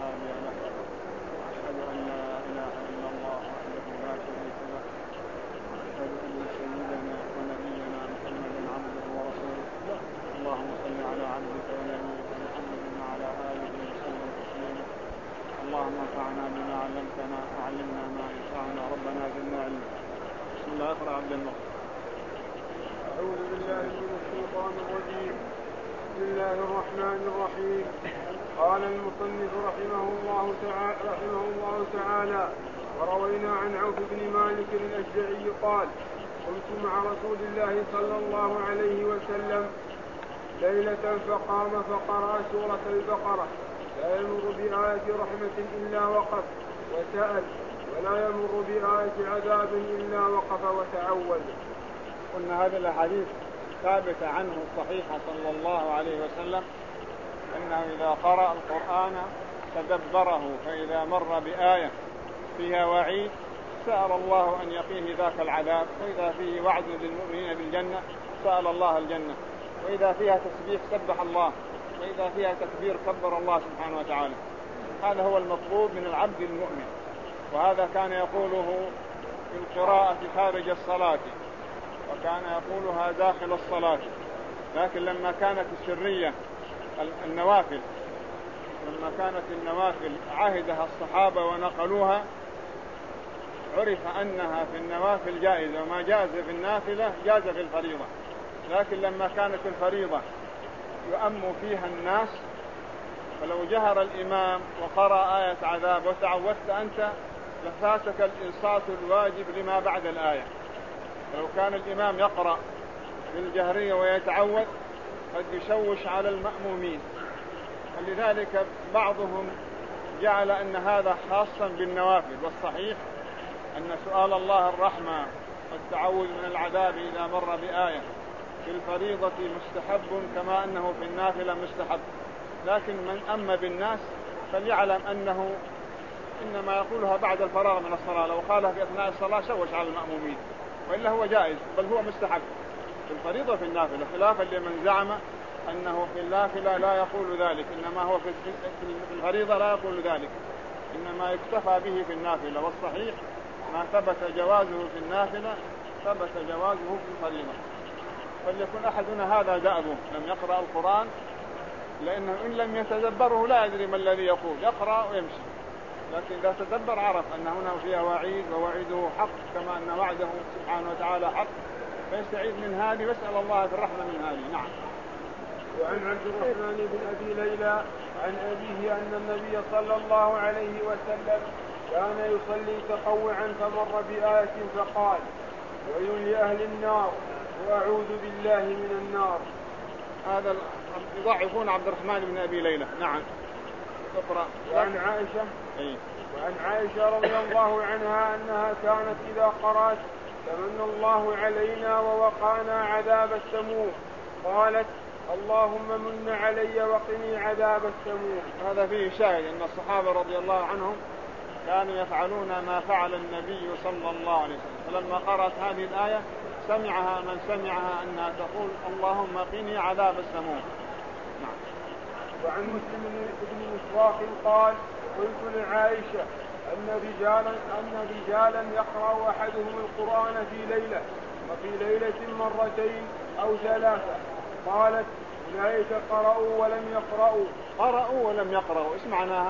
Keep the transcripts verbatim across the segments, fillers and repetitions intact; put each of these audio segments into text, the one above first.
هادي له، وأشهد أن لا إله إلا الله وحده لا شريك له، وأشهد أن سيدنا ونبينا محمدا عبده ورسوله. اللهم صل على عبدك ونبيك محمد وعلى آله وسلم تسليما. اللهم انفعنا بما علمتنا وعلمنا ما ينفعنا، ربنا زدنا علما. بسم الله. اقرأ عبد الله. أعوذ بالله من الشيطان الرجيم. بسم الله الرحمن الرحيم. قال المصنف رحمه الله تعالى, رحمه الله تعالى وروينا عن عوف بن مالك الأشجعي قال: قمت مع رسول الله صلى الله عليه وسلم ليلة فقام فقرأ سورة البقرة، لا يمر بآية رحمة إلا وقف وسأل، ولا يمر بآية عذاب إلا وقف وتعوذ. قلنا هذه الأحاديث ثابتة عنه الصحيحة صلى الله عليه وسلم أنه إذا قرأ القرآن تدبره، فإذا مر بآية فيها وعيد سأل الله أن يقيه ذاك العذاب، وإذا فيه وعد للمؤمنين بالجنة سأل الله الجنة، وإذا فيها تسبيح سبح الله، وإذا فيها تكبير كبر الله سبحانه وتعالى. هذا هو المطلوب من العبد المؤمن، وهذا كان يقوله في القراءة خارج الصلاة، وكان يقولها داخل الصلاة. لكن لما كانت السرية النوافل لما كانت النوافل عهدها الصحابة ونقلوها، عرف أنها في النوافل جائزة، وما جاز في النافلة جاز في الفريضة. لكن لما كانت الفريضة يؤم فيها الناس، فلو جهر الإمام وقرأ آية عذاب وتعوذت أنت لفاتك الإنصات الواجب لما بعد الآية. لو كان الإمام يقرأ بالجهرية ويتعوذ قد يشوش على المأمومين، ولذلك بعضهم جعل أن هذا خاصا بالنوافل، والصحيح أن سؤال الله الرحمة والتعوذ من العذاب إذا مر بآية في الفريضة مستحب كما أنه في النافلة مستحب. لكن من أما بالناس فليعلم أنه إنما يقولها بعد الفراغ من الصلاة، لو قالها في أثناء الصلاة شوش على المأمومين، وإلا هو جائز، بل هو مستحب في الفريضة في النافلة، خلافا لمن زعم أنه في النافلة لا يقول ذلك، إنما هو في الفريضة لا يقول ذلك، إنما يكتفى به في النافلة. والصحيح ما ثبت جوازه في النافلة ثبت جوازه في الفريضة. فليكن أحدنا هذا دأبه، لم يقرأ القرآن، لأنه إن لم يتدبره لا يدري ما الذي يقول، يقرأ ويمشي. لكن إذا تدبر عرف أن هنا فيها وعيد، ووعيده حق كما أن وعده سبحانه وتعالى حق، فيستعيذ من هذه ويسأل الله في الرحمة من هذه. نعم. وعن عبد الرحمن بن أبي ليلى عن أبيه أن النبي صلى الله عليه وسلم كان يصلي تطوعا فمر بآية فقال: ويل لأهل النار وأعوذ بالله من النار. هذا يضعفون عبد الرحمن بن أبي ليلى. نعم. اقرأ. وعن عائشة أي. وعن عائشة رضي الله عنها أنها كانت إذا قرأت تمنى الله علينا ووقانا عذاب السموم قالت: اللهم من علي وقني عذاب السموم. هذا فيه شاهد أن الصحابة رضي الله عنهم كانوا يفعلون ما فعل النبي صلى الله عليه وسلم، فلما قرأت هذه الآية سمعها من سمعها أنها تقول: اللهم قني عذاب السموم. نعم. وعن مسلم بن مسواق قال: قلت لعائشة أن رجالا أن رجالا يقرأ أحدهم القرآن في ليلة وفي ليلة مرتين أو ثلاثة، قالت: أولئك قرأوا ولم يقرأوا. قرأوا ولم يقرأوا إيش معناها؟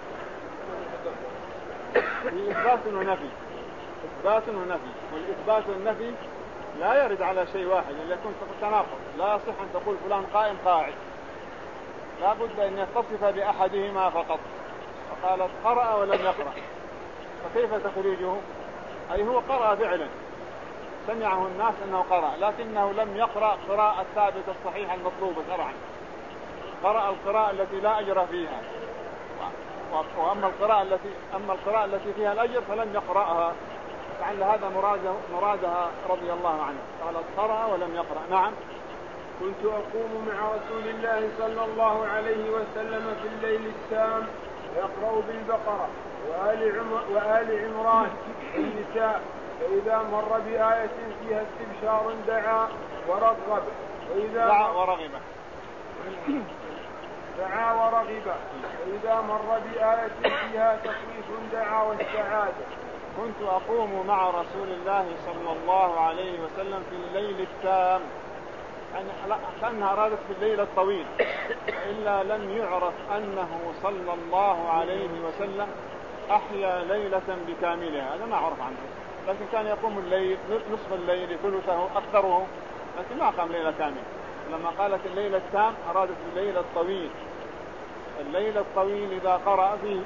إثبات ونفي، إثبات ونفي، والإثبات والنفي لا يرد على شيء واحد، يكون تناقض، لا يصح أن تقول فلان قائم قاعد، لا بد أن يتصف بأحدهما فقط. فقالت قرأ ولم يقرأ، فكيف تخرجه؟ أي هو قرأ فعلا، سمعه الناس أنه قرأ، لكنه لم يقرأ قراءة الثابتة الصحيحة المطلوبة شرعا، قرأ القراءة التي لا أجر فيها، وأما القراءة التي أما القراءة التي فيها الأجر فلم يقرأها، فعل هذا مراده مرادها رضي الله عنه. قالت قرأ ولم يقرأ. نعم. كنت أقوم مع رسول الله صلى الله عليه وسلم في الليل السام يقرأ بالبقرة وآل, عم... وآل عمران النساء، فإذا مر بآية فيها استبشار دعا ورغب، وإذا دعا ورغب سعى ورغب، فإذا مر بآية فيها تخويف دعا واستعاذ. كنت أقوم مع رسول الله صلى الله عليه وسلم في الليل التام، يعني كأنها أرادت في الليل الطويل، إلا لم يعرف أنه صلى الله عليه وسلم أحيا ليلة بكاملها، هذا ما عرف عنه، لكن كان يقوم الليل نصف الليل ثلثه أكثره، لكن ما قام ليلة كاملة. لما قالت الليل التام أرادت الليل الطويل. الليل الطويل إذا قرأ فيه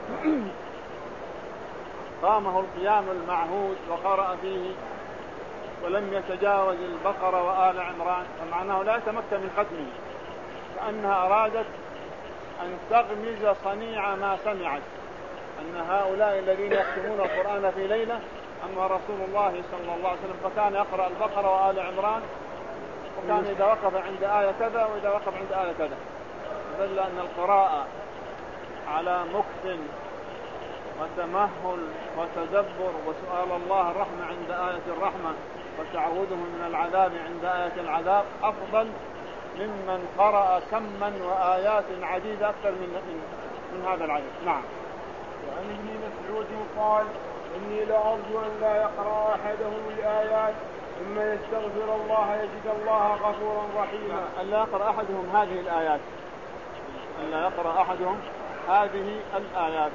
قامه القيام المعهود وقرأ فيه ولم يتجاوز البقرة وآل عمران، فمعناه لا يتمكن من ختمه، كأنها أرادت أن تغمز صنيع ما سمعت، أن هؤلاء الذين يختمون القرآن في ليلة، أما رسول الله صلى الله عليه وسلم فكان يقرأ البقرة وآل عمران، وكان إذا وقف عند آية كذا وإذا وقف عند آية كذا، دل أن القراءة على مكث وتمهل وتدبر وسؤال الله الرحمة عند آية الرحمة وتعوذه من العذاب عند آية العذاب أفضل ممن قرأ كما وآيات عديدة أكثر من, من, من هذا العدد. نعم. وعن ابن مسعود قال إني لأرجو أن لا يقرأ أحدهم الآيات ثم يستغفر الله يجد الله غفورا رحيما. أن لا يقرأ أحدهم هذه الآيات، أن لا يقرأ أحدهم هذه الآيات.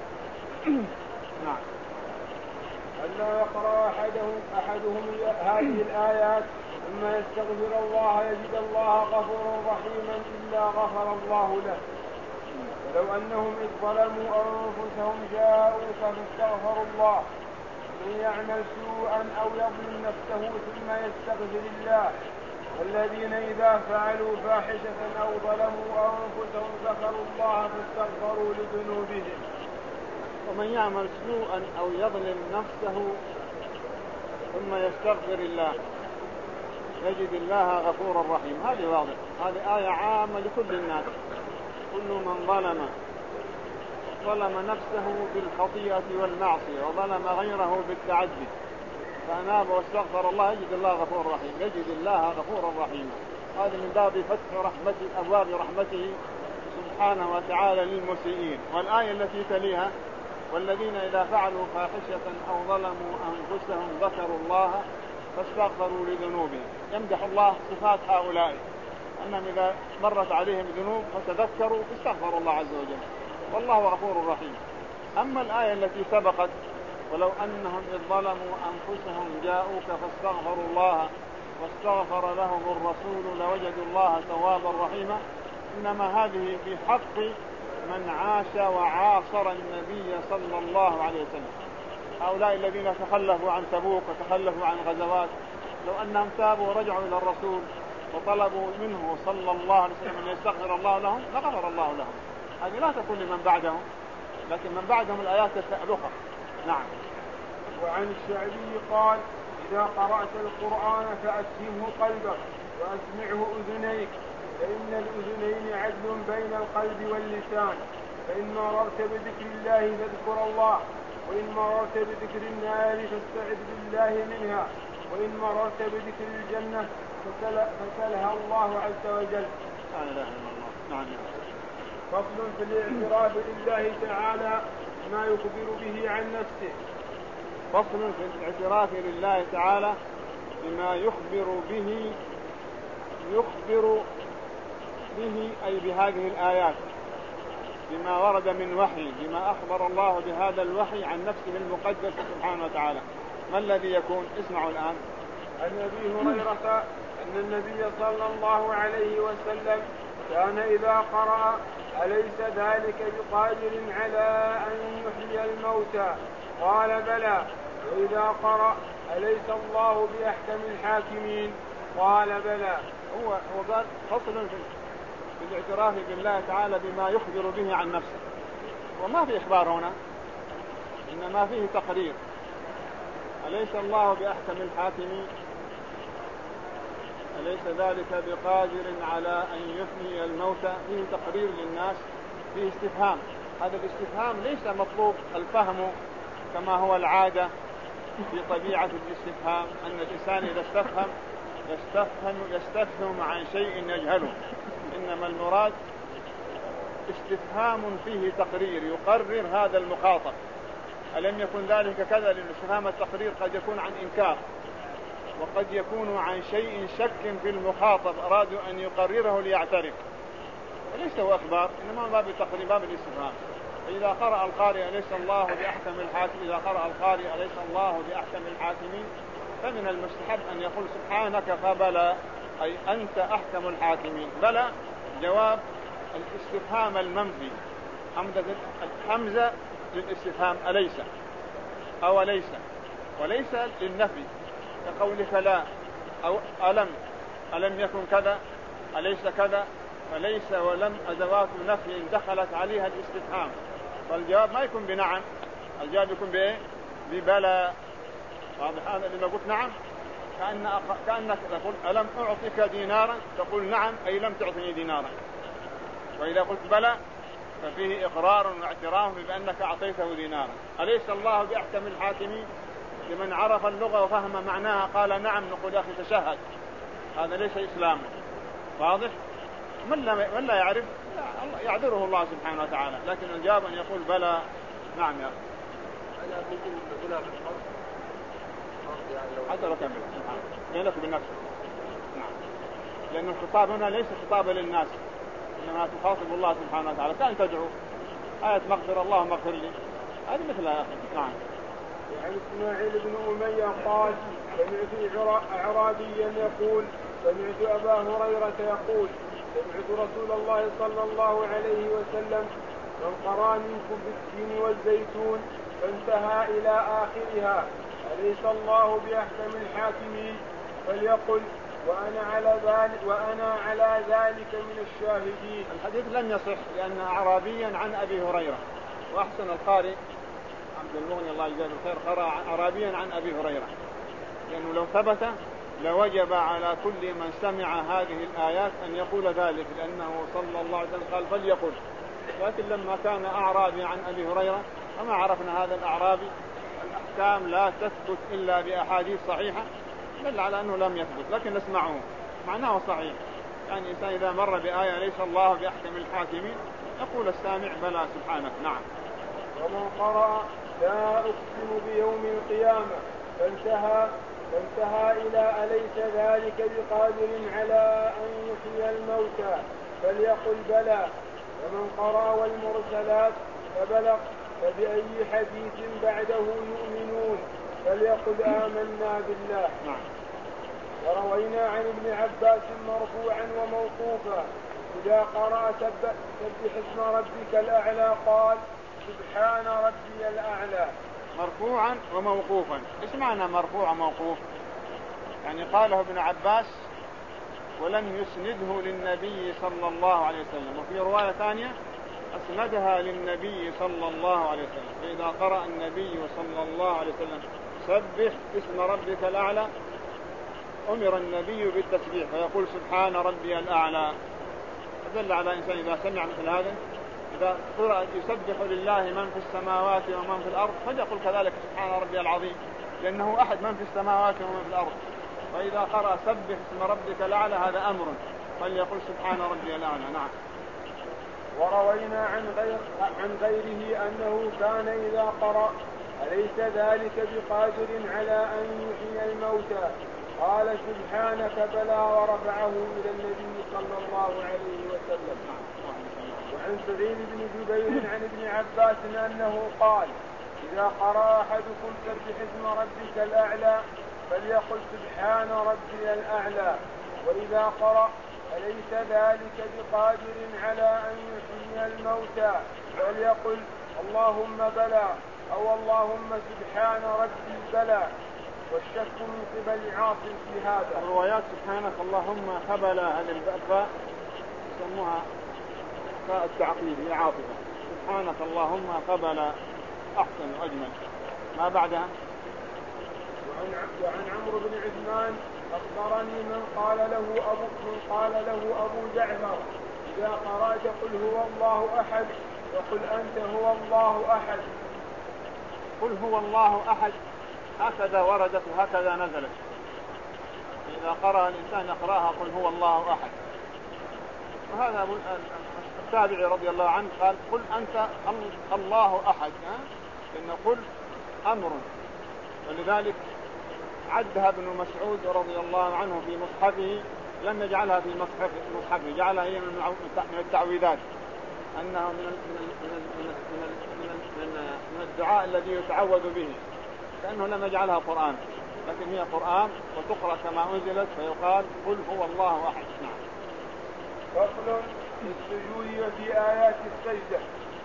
نعم. ألا يقرأ أحدهم, أحدهم هذه الآيات ثم يستغفر الله يجد الله غفورا رحيما إلا غفر الله له. ولو أنهم إذ ظلموا أنفسهم جاءوك فاستغفروا الله من يعمل سوءا أو يظلم نفسه ثم يستغفر الله والذين إذا فعلوا فاحشة أو ظلموا أنفسهم ذكروا الله فاستغفروا لذنوبهم. ومن يعمل سوءا أو يظلم نفسه ثم يستغفر الله يجد الله غفورا رحيما. هذه واضح، هذه آية عامة لكل الناس. كل من ظلم ظلم نفسه بالخطيئة والمعصية وظلم غيره بالتعدي فأناب واستغفر الله يجد الله غفورا رحيما، يجد الله غفورا رحيما. هذا من باب فتح رحمته، أبواب رحمته سبحانه وتعالى للمسيئين. والآية التي تليها والذين إذا فعلوا فاحشة أو ظلموا أنفسهم ذكروا الله فاستغفروا لذنوبهم. يمدح الله صفات هؤلاء أنهم إذا مرت عليهم ذنوب فتذكروا فاستغفروا الله عز وجل والله غفور رحيم. أما الآية التي سبقت ولو أنهم إذ ظلموا أنفسهم جاءوك فاستغفروا الله واستغفر لهم الرسول لوجدوا الله توابا رحيما، إنما هذه في حق من عاش وعاصر النبي صلى الله عليه وسلم. هؤلاء الذين تخلفوا عن تبوك وتخلفوا عن غزوات لو أنهم تابوا ورجعوا إلى الرسول وطلبوا منه صلى الله عليه وسلم أن يستغفر الله لهم لغفر الله لهم. هذه لا تكون لمن بعدهم، لكن من بعدهم الآيات تألخها. نعم. وعن الشعبي قال إذا قرأت القرآن فأسهمه قلبك وأسمعه أذنيك، فإن الأذنين عدل بين القلب واللسان، فإن مررت بذكر الله فاذكر الله، وإن مررت بذكر النار فاستعذ بالله منها، وإن مررت بذكر الجنة فسلها الله عز وجل. لا إله إلا الله. نعم. فصل في الاعتراف لله تعالى ما يخبر به عن نفسه. فصل في الاعتراف لله تعالى بما يخبر به يخبر به أي بهذه الآيات، بما ورد من وحي، بما أخبر الله بهذا الوحي عن نفسه المقدس سبحانه وتعالى. ما الذي يكون؟ اسمعوا الآن. عن أبي هريرة أن النبي صلى الله عليه وسلم كان إذا قرأ أليس ذلك بقادر على أن يحيي الموتى قال بلى، وإذا قرأ أليس الله بأحكم الحاكمين قال بلى. هو هو قال فصل في الاعتراف بالله تعالى بما يخبر به عن نفسه، وما في إخبار هنا إنما فيه تقرير. أليس الله بأحكم الحاكمين، أليس ذلك بقادر على أن يحيي الموتى، فيه تقرير للناس، فيه استفهام. هذا الاستفهام ليس مطلوب الفهم كما هو العادة في طبيعة الاستفهام، أن الإنسان إذا استفهم يستفهم يستفهم عن شيء يجهله، إنما المراد استفهام فيه تقرير يقرر هذا المخاطب. ألم يكن ذلك كذا؟ لأن استفهام التقرير قد يكون عن إنكار، وقد يكون عن شيء شك في المخاطب أرادوا أن يقرره ليعترف، وليس هو أخبار، إنما باب التقرير باب الاستفهام. إذا قرأ القارئ أليس الله بأحكم الحاكم إذا قرأ القارئ أليس الله بأحكم الحاكمين، فمن المستحب أن يقول سبحانك فبلى، أي أنت أحكم الحاكمين. بلى جواب الاستفهام المنفي، حمزة للاستفهام أليس أو ليس، وليس للنفي كقولك لا أو ألم، ألم يكن كذا، أليس كذا. فليس ولم أدوات نفي دخلت عليها الاستفهام، فالجواب ما يكون بنعم، الجواب يكون بإيه؟ ببلى. واضح هذا؟ لما قلت نعم كأن أق... كأنك تقول ألم أعطيك دينارا، تقول نعم أي لم تعطني دينارا. وإذا قلت بلى ففيه إقرار واعتراف بأنك أعطيته دينارا. أليس الله بأحكم الحاكمين؟ لمن عرف اللغة وفهم معناها قال نعم، نقول أخي تشهد، هذا ليس إسلاما. واضح؟ من لا, من لا يعرف يعذره الله سبحانه وتعالى، لكن الجواب أن يقول بلى نعم يا أخي. أنا ممكن أقولها في الحرف حتى لو كان بينك بالنفس، نعم، لأن الخطاب هنا ليس خطابا للناس، إنما تخاطب الله سبحانه وتعالى. كأن تدعو آية مغفر الله مغفر لي، هذه مثلها يا أخي. نعم. وعن إسماعيل بن أمية قال سمعت أعرابيا يقول سمعت أبا هريرة يقول سمعت رسول الله صلى الله عليه وسلم من قرأ منكم بالتين والزيتون فانتهى إلى آخرها أليس الله بأحكم الحاكمين فليقل وأنا على ذلك وأنا على ذلك من الشاهدين. الحديث لم يصح لأن أعرابيا عن أبي هريرة، وأحسن القارئ عبد المغني الله يجزاه الخير قرأ أعرابيا عن أبي هريرة، لأنه لو ثبت لوجب على كل من سمع هذه الآيات أن يقول ذلك، لأنه صلى الله عليه وسلم قال فليقل. لكن لما كان أعرابي عن أبي هريرة وما عرفنا هذا الأعرابي، الأحكام لا تثبت إلا بأحاديث صحيحة، دل على أنه لم يثبت، لكن نسمعه معناه صحيح. يعني إنسان إذا مر بآية ليس الله بأحكم الحاكمين يقول السامع بلى سبحانك. نعم. ومن قرأ لا أقسم بيوم القيامة فانتهى فانتهى إلى أليس ذلك بقادر على أن يحيي الموتى فليقل بلى. ومن قرأ والمرسلات فبلغ فبأي حديث بعده يؤمنون فليقل آمنا بالله. وروينا عن ابن عباس مرفوعا وموقوفا إذا قرأ سبح اسم ربك الأعلى قال سبحان ربي الأعلى. مرفوعا وموقوفا. ايش معنى مرفوع وموقوف؟ يعني قاله ابن عباس ولم يسنده للنبي صلى الله عليه وسلم، وفي رواية ثانية أسندها للنبي صلى الله عليه وسلم. فإذا قرأ النبي صلى الله عليه وسلم سبح اسم ربك الأعلى أمر النبي بالتسبيح فيقول سبحان ربي الأعلى. فدل على إنسان إذا سمع مثل هذا، إذا قرأ يسبح لله من في السماوات ومن في الأرض فليقل كذلك سبحان ربي العظيم، لأنه أحد من في السماوات ومن في الأرض. وإذا قرأ سبح اسم ربك الأعلى هذا أمر فليقل سبحان ربي الأعلى. نعم. وروينا عن غير عن غيره أنه كان إذا قرأ أليس ذلك بقادر على أن يحيي الموتى قال سبحانك بلى ورفعه إلى النبي صلى الله عليه وسلم. وعن سعيد بن جبير عن ابن عباس أنه قال إذا قرأ أحدكم سبح اسم ربك الأعلى فليقل سبحان ربي الأعلى. وإذا قرأ أليس ذلك بقادر على أن يحيي الموتى فليقل اللهم بلى أو اللهم سبحان ربي بلى. والشك من قبل عاصم في هذا. الروايات سبحانك اللهم خبل هذه الباء يسموها فاء التعقيد هي عاطفة. سبحانك اللهم خبل أحسن وأجمل. ما بعدها؟ وعن, وعن عمرو بن عثمان أخبرني من قال له أبو من قال له أبو جعفر إذا قرأت قل هو الله أحد وقل أنت هو الله أحد. قل هو الله أحد هكذا وردت وهكذا نزلت. إذا قرأ الإنسان يقرأها قل هو الله أحد، وهذا التابعي رضي الله عنه قال قل أنت الله أحد، لأن قل أمر، ولذلك عدها ابن مسعود رضي الله عنه في مصحفه، لم يجعلها في مصحفه، جعلها هي من التعويذات، أنه من من من من الدعاء الذي يتعوذ به، كأنه لم يجعلها قرآن، لكن هي قرآن وتقرأ كما أنزلت، فيقال قل هو الله أحد. نعم. فصل في السجود في آيات السجدة.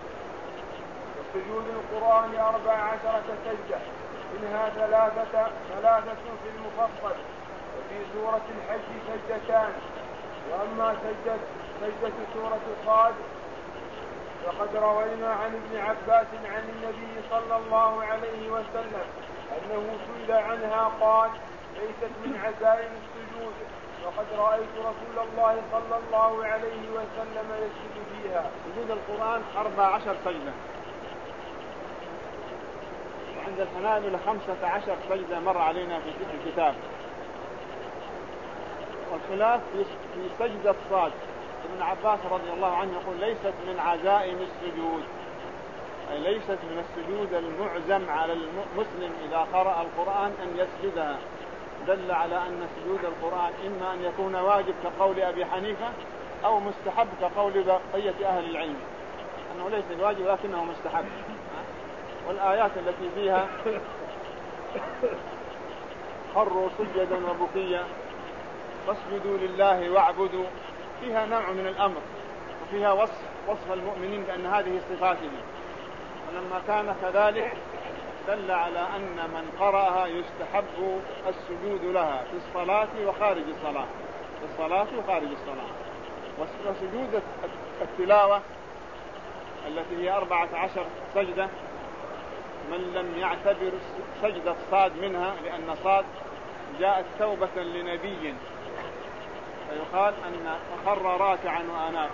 وسجود القرآن أربع عشرة سجدة، منها ثلاثة ثلاثة في المفصل، وفي سورة الحج سجدتان. وأما سجدة سجدة سورة صاد فقد روينا عن ابن عباس عن النبي صلى الله عليه وسلم أنه سئل عنها قال ليست من عزائم السجود، وقد رأيت رسول الله صلى الله عليه وسلم يسجد فيها. سجود القرآن أربع عشر سجدة، وعند الحنابلة خمسة عشر سجدة مر علينا في الكتاب. والخلاف في سجدة صاد، ابن عباس رضي الله عنه يقول ليست من عزائم السجود، أي ليست من السجود المعزم على المسلم إذا قرأ القرآن أن يسجدها، دل على أن سجود القرآن إما أن يكون واجب كقول أبي حنيفة أو مستحب كقول بقية أهل العلم، أنه ليس الواجب لكنه مستحب. والآيات التي فيها خروا سجدا وبكيا فاسجدوا لله واعبدوا، فيها نوع من الأمر، وفيها وصف وصف المؤمنين بأن هذه صفاتهم، ولما كان كذلك دل على أن من قرأها يستحب السجود لها في الصلاة وخارج الصلاة، في الصلاة وخارج الصلاة. وسجود التلاوة التي هي أربعة عشر سجدة من لم يعتبر سجدة صاد منها، لأن صاد جاءت توبة لنبي، فيقال أن أخر راكعا وأناب،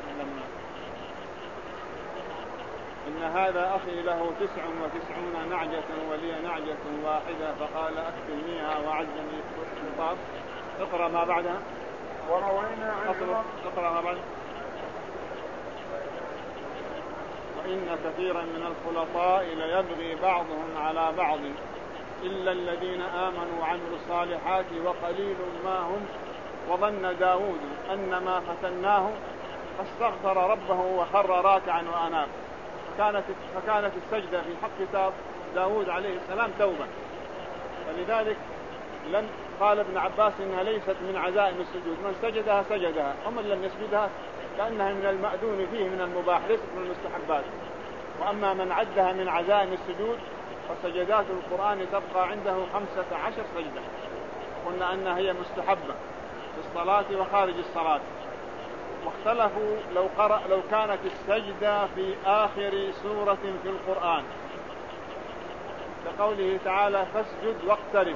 إن هذا أخي له تسع وتسعون نعجة ولي نعجة واحدة فقال أكفلنيها وعزني الخطاب. اقرأ ما بعدها. وروينا عن اقرأ ما بعدها. وإن كثيرا من الخلطاء ليبغي بعضهم على بعض إلا الذين آمنوا وعملوا الصالحات وقليل ما هم وظن داود أنما فتناه فاستغفر ربه وخر راكعا وأناب. فكانت, فكانت السجدة في حق داود عليه السلام توبة، فلذلك لم قال ابن عباس إنها ليست من عزائم السجود، من سجدها سجدها، ومن لم يسجدها كأنها من المأذون فيه من المباح، ليست من المستحبات. وأما من عدها من عزائم السجود فسجدات القرآن تبقى عنده خمسة عشر سجدة، قلنا أنها هي مستحبة في الصلاة وخارج الصلاة. واختلفوا لو, قرأ لو كانت السجدة في آخر سورة في القرآن، لقوله تعالى فاسجد واقترب،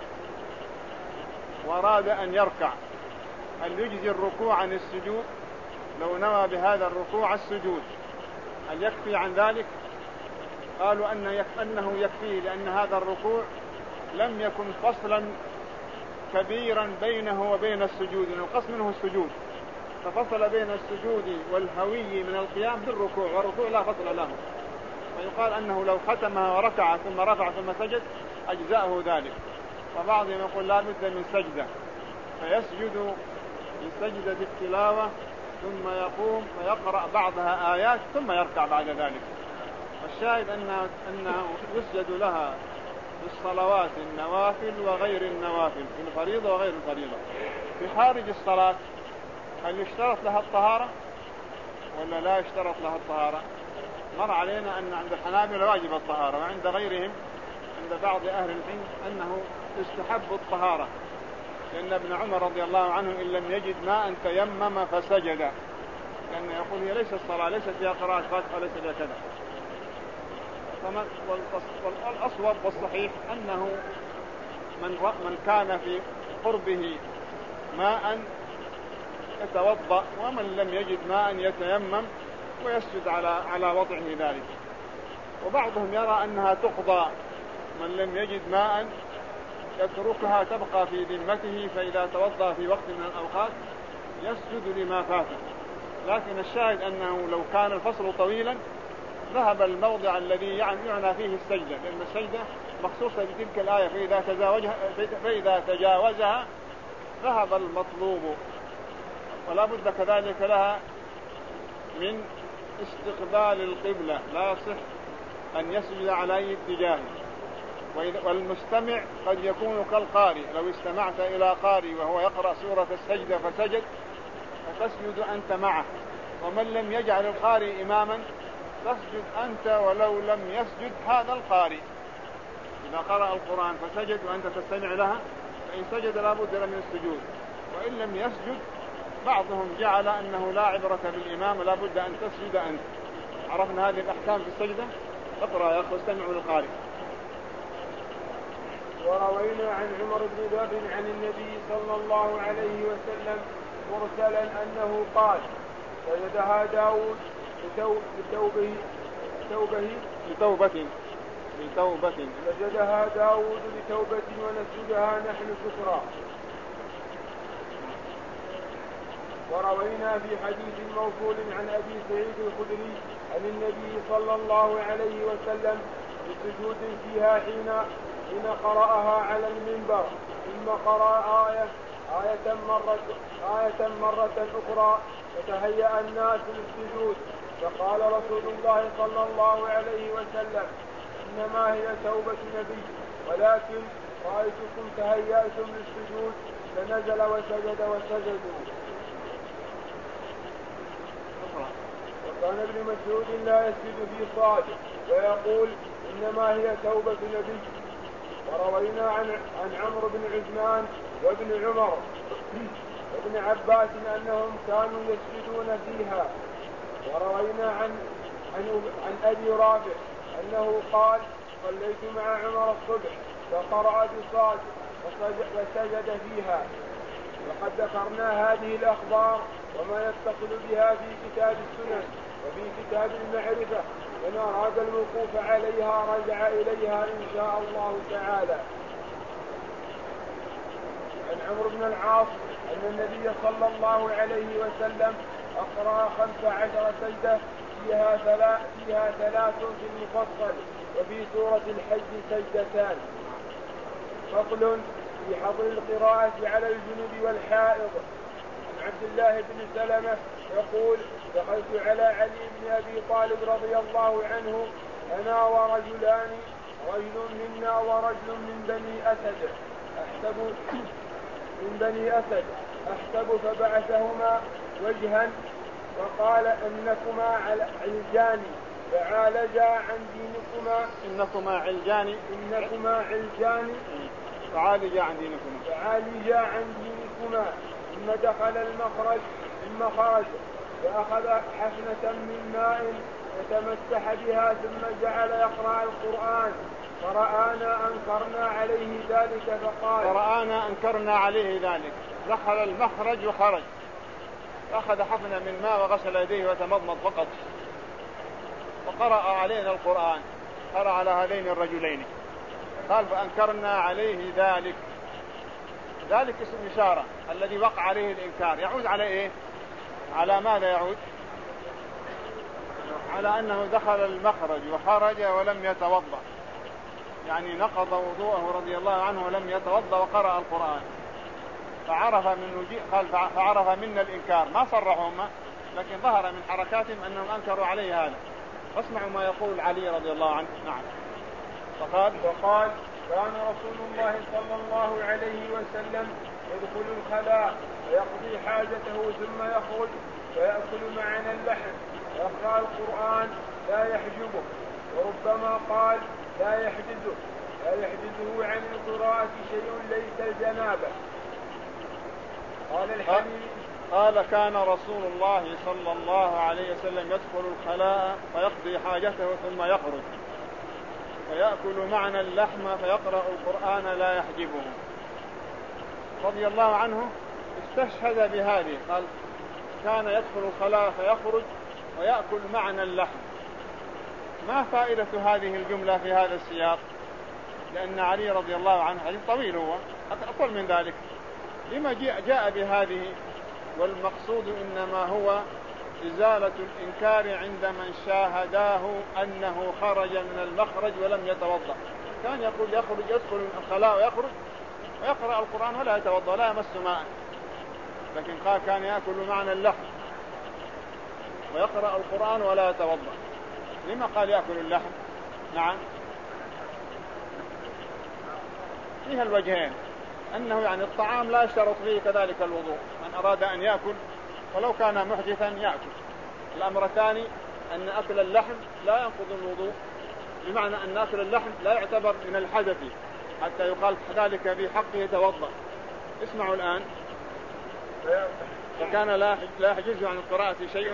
وأراد أن يركع، هل يجزي الركوع عن السجود لو نوى بهذا الركوع السجود؟ هل يكفي عن ذلك؟ قالوا أنه يكفيه، لأن هذا الركوع لم يكن فصلا كبيرا بينه وبين السجود، لأنه قصد منه السجود، ففصل بين السجود والهوي من القيام بالركوع، والركوع لا فصل له، ويقال أنه لو ختمها وركع ثم رفع ثم سجد أجزاءه ذلك. وبعضهم يقول لا بد من سجدة، فيسجد لسجدة التلاوة ثم يقوم فيقرأ بعضها آيات ثم يركع بعد ذلك. والشاهد أنه, أنه يسجد لها في الصلوات النوافل وغير النوافل، في الفريضة وغير الفريضة. في خارج الصلاة هل يشترط لها الطهارة ولا لا يشترط لها الطهارة؟ مر علينا أن عند الحنابلة واجب الطهارة، وعند غيرهم عند بعض أهل العلم أنه يستحب الطهارة، لأن ابن عمر رضي الله عنه إن لم يجد ماء تيمم فسجد، لأنه يقول هي ليست الصلاة ليست فيها قراءة فاتحة وليس فيها كذا. والأصوب والصحيح أنه من, من كان في قربه ماء يتوضأ، ومن لم يجد ماء يتيمم ويسجد على على وضعه ذلك. وبعضهم يرى أنها تقضى، من لم يجد ماء يتركها تبقى في ذمته، فإذا توضأ في وقت من الأوقات يسجد لما فاته. لكن الشاهد أنه لو كان الفصل طويلا ذهب الموضع الذي يعنى فيه السجدة، لأن السجدة مخصوصة بتلك الآية، فإذا تجاوزها, فإذا تجاوزها ذهب المطلوب. ولا بد كذلك لها من استقبال القبلة، لا يصح أن يسجد على أي اتجاه. والمستمع قد يكون كالقارئ، لو استمعت إلى قارئ وهو يقرأ سورة السجدة فسجد فتسجد أنت معه، ومن لم يجعل القارئ إماما تسجد أنت ولو لم يسجد هذا القارئ. إذا قرأ القرآن فسجد وأنت تستمع لها فإن سجد لا بد من السجود، وإن لم يسجد بعضهم جعل أنه لا عبرة بالإمام لا بد أن تسجد أنت. عرفنا هذه الأحكام في السجدة. اقرأ يا أخي واستمعوا للقارئ. وروينا عن عمر بن ذر عن النبي صلى الله عليه وسلم مرسلا أنه قال: سجدها داود لتوبه لتوبه لتوبة لتوبة سجدها داود لتوبة ونسجدها نحن شكرا. وروينا في حديث موصول عن أبي سعيد الخدري عن النبي صلى الله عليه وسلم بسجود فيها حين حين قرأها على المنبر، ثم قرأ آية آية مرة آية مرة أخرى فتهيأ الناس للسجود، فقال رسول الله صلى الله عليه وسلم: إنما هي توبة نبي، ولكن رأيتكم تهيأتم للسجود فنزل وسجد وسجدوا. وكان ابن مسعود لا يسجد في صاد ويقول: إنما هي توبة نبي. وروينا عن عن عمرو بن عثمان وابن عمر وابن عباس أنهم كانوا يسجدون فيها. وروينا عن عن, عن أبي رافع أنه قال: صليت مع عمر الصبح فقرأ بصاد وسجد فيها. وقد ذكرنا هذه الأخبار وما يتصل بها في كتاب السنن وفي كتاب المعرفة، ومن أراد الوقوف عليها رجع إليها إن شاء الله تعالى. عن عمرو بن العاص أن النبي صلى الله عليه وسلم أقرأ خمس عشر سجدة فيها ثلاث فيها ثلاث في المفصل، وفي سورة الحج سجدتان. فصل في حظر القراءة على الجنوب والحائض. عن عبد الله بن سلمة يقول: دخلت على علي بن أبي طالب رضي الله عنه أنا ورجلان، رجل منا ورجل من بني أسد أحسب من بني أسد أحسب فبعثهما وجها وقال: إنكما علجان فعالجا عن دينكما إنكما علجان إنكما علجان فعالجا عن دينكما فعالجا عن دينكما ثم دخل المخرج ثم خرج فأخذ حفنة من ماء فتمسح بها ثم جعل يقرأ القرآن فرآنا أنكرنا عليه ذلك فقال فرآنا أنكرنا عليه ذلك. دخل المخرج وخرج، أخذ حفنة من ماء وغسل يديه وتمضمض فقط، وقرأ علينا القرآن، قرأ على هذين الرجلين. قال: فأنكرنا عليه ذلك. ذلك اسم إشارة، الذي وقع عليه الإنكار يعود على إيه؟ على ماذا يعود؟ على أنه دخل المخرج وخرج ولم يتوضأ، يعني نقض وضوءه رضي الله عنه ولم يتوضأ وقرأ القرآن. فعرف من وجيه قال فعرف منا الإنكار، ما صرحهم لكن ظهر من حركاتهم أنهم أنكروا عليه هذا. فاسمعوا ما يقول علي رضي الله عنه. نعم. فقال وقال: كان رسول الله صلى الله عليه وسلم يدخل الخلاء ويقضي حاجته ثم يخرج ويأكل معنا اللحم ويقرأ القرآن لا يحجبه، وربما قال لا يحجزه لا يحجزه عن القراءة شيء ليس الجنابة. قال الحديث قال: كان رسول الله صلى الله عليه وسلم يدخل الخلاء فيقضي حاجته ثم يخرج ويأكل معنا اللحم فيقرأ القرآن لا يحجبه. رضي الله عنه استشهد بهذه، قال: كان يدخل الخلاء فيخرج ويأكل معنا اللحم. ما فائدة هذه الجملة في هذا السياق؟ لأن علي رضي الله عنه حديث طويل، هو أطول من ذلك، لما جاء بهذه؟ والمقصود إنما هو إزالة الإنكار عند من شاهداه أنه خرج من المخرج ولم يتوضأ. كان يقول يخرج يدخل الخلاء ويخرج ويقرأ القرآن ولا يتوضأ ولا يمس ماء، لكن قال كان يأكل معنى اللحم ويقرأ القرآن ولا يتوضأ. لما قال يأكل اللحم؟ نعم فيها الوجهين، أنه يعني الطعام لا يشترط فيه كذلك الوضوء، من أراد أن يأكل ولو كان محدثا يأكل. الأمر الثاني أن أكل اللحم لا ينقض الوضوء، بمعنى أن أكل اللحم لا يعتبر من الحدث حتى يقال ذلك في حقه يتوضأ. اسمعوا الآن. فكان لا يحجز عن القراءة شيء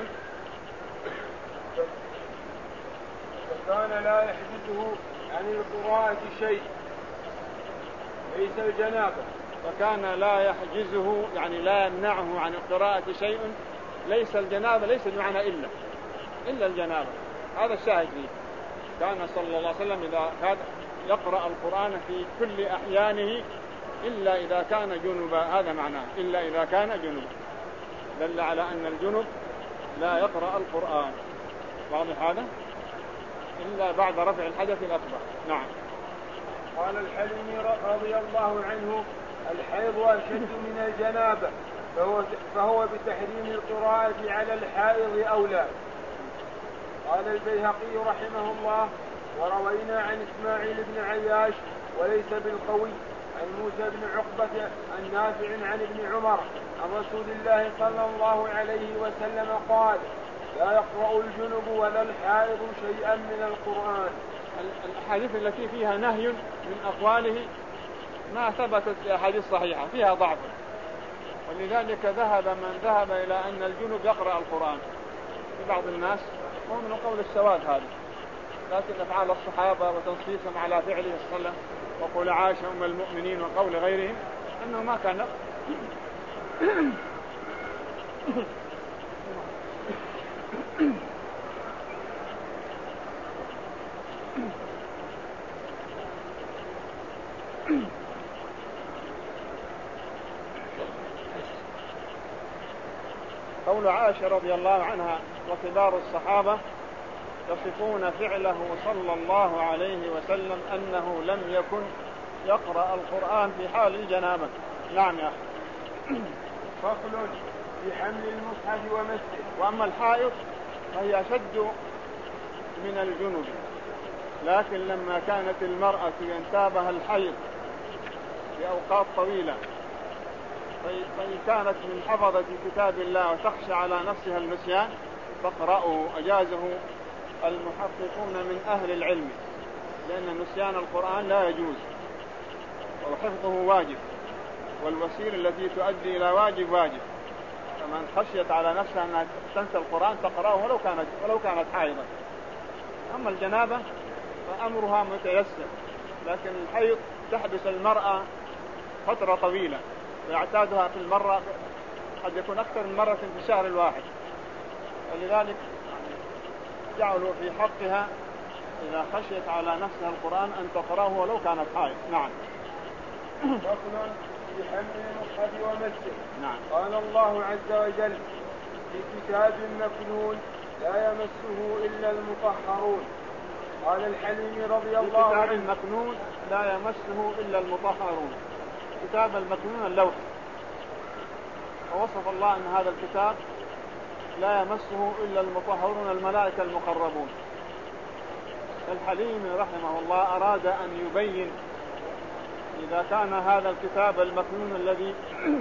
فكان لا يحجزه عن القراءة شيء ليس الجنابة. فكان لا يحجزه يعني لا يمنعه عن القراءة شيء ليس الجنابة، ليس بمعنى إلا إلا الجنابة. هذا الشاهد فيه. كان صلى الله عليه وسلم إذا كان يقرأ القرآن في كل أحيانه إلا إذا كان جنبا، هذا معناه إلا إذا كان جنبا، دل على أن الجنب لا يقرأ القرآن. واضح هذا؟ إلا بعد رفع الحدث الأكبر. نعم. قال الحليمي رضي الله عنه: الحيض أشد من الجنابة، فهو, فهو بتحريم القراءة على الحائض أولى. قال البيهقي رحمه الله: وروينا عن إسماعيل بن عياش وليس بالقوي عن موسى بن عقبة النافع عن ابن عمر عن رسول الله صلى الله عليه وسلم قال: لا يقرأ الجنب ولا الحائض شيئا من القرآن. الأحاديث التي فيها نهي من أقواله ما ثبتت في أحاديث صحيحة، فيها ضعف، ولذلك ذهب من ذهب إلى أن الجنب يقرأ القرآن في بعض الناس، ومن قول السواد هذا، لكن أفعال الصحابة وتنصيصهم على فعله صلى الله عليه وسلم وقول عائشة أم المؤمنين وقول غيرهم أنه ما كان قول عائشة رضي الله عنها وكبار الصحابة يصفون فعله صلى الله عليه وسلم أنه لم يكن يقرأ القرآن في حال الجنابة. نعم يا أخي. فصل في حمل المصحف ومسه. وأما الحائض فهي أشد من الجنب، لكن لما كانت المرأة ينتابها الحيض في أوقات طويلة فإن كانت من حفظة كتاب الله وتخشى على نفسها النسيان فاقرأوا. أجازه المحققون من أهل العلم، لأن نسيان القرآن لا يجوز وحفظه واجب، والوسيلة التي تؤدي إلى واجب واجب. فمن خشيت على نفسها أن تنسى القرآن تقرأه ولو كانت ولو كانت حائضة. أما الجنابة فأمرها متيسر، لكن الحيض تحبس المرأة فترة طويلة ويعتادها في المرة قد يكون أكثر من مرة في الشهر الواحد، ولذلك جعلوا في حقها إذا خشيت على نفسها القرآن أن تقرأه ولو كانت حائض. نعم. فصل في حمل المصحف ومسه. نعم. قال الله عز وجل: في كتاب مكنون لا يمسه إلا المطهرون. قال الحليمي رضي الله عنه: في كتاب مكنون لا يمسه إلا المطهرون. كتاب المكنون اللوح، ووصف الله أن هذا الكتاب لا يمسه إلا المطهرون الملائكة المقربون. الحليمي رحمه الله أراد أن يبين إذا كان هذا الكتاب المكنون الذي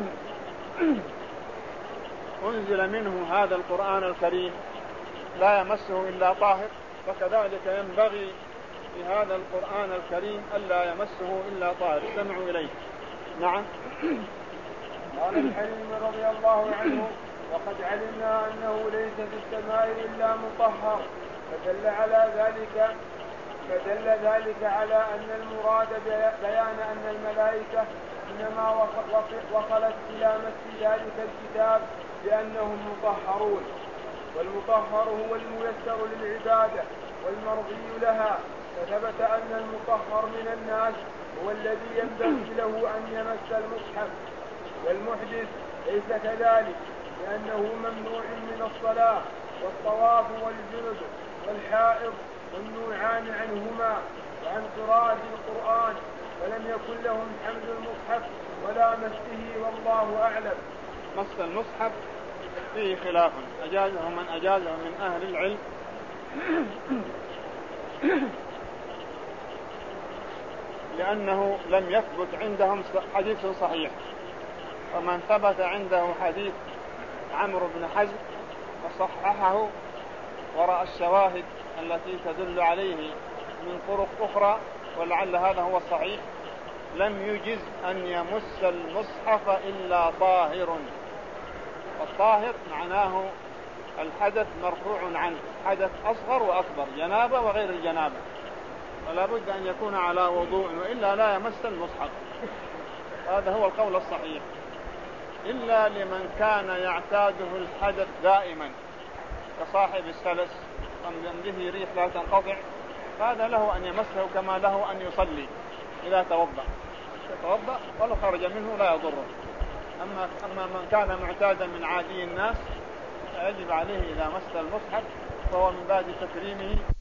أنزل منه هذا القرآن الكريم لا يمسه إلا طاهر، فكذلك ينبغي في هذا القرآن الكريم ألا يمسه إلا طاهر. استمعوا إليه. نعم. قال الحليم رضي الله عنه: وقد علمنا أنه ليس في السماء إلا مطهر، فدل على ذلك فدل ذلك على أن المراد بيان أن الملائكة إنما وصلت إلى مس ذلك الكتاب بأنهم مطهرون، والمطهر هو الميسر للعبادة والمرضي لها، فثبت أن المطهر من الناس هو الذي ينبغي له أن يمس المصحف، والمحدث ليس كذلك، لأنه ممنوع من الصلاة والطواف والجنب والحائض والنوعان عنهما وعن قراءة القرآن، ولم يكن لهم حمل المصحف ولا مسه والله أعلم. مس المصحف فيه خلاف، أجازه من أجازه من أهل العلم لأنه لم يثبت عندهم حديث صحيح، ومن ثبت عنده حديث عمرو بن حزم وصححه ورأى الشواهد التي تدل عليه من طرق أخرى ولعل هذا هو الصحيح، لم يجز أن يمس المصحف إلا طاهر، والطاهر معناه الحدث مرفوع عنه، حدث أصغر وأكبر، جنابة وغير الجنابة، فلا بد أن يكون على وضوء وإلا لا يمس المصحف. هذا هو القول الصحيح، إلا لمن كان يعتاده الحدث دائما كصاحب السلس ومن به ريح لا تنقطع، هذا له أن يمسه كما له أن يصلي إذا توضأ يتوضأ ولو خرج منه لا يضره. أما, أما من كان معتادا من عادي الناس فيجب عليه إذا مس المصحف فهو من باب تكريمه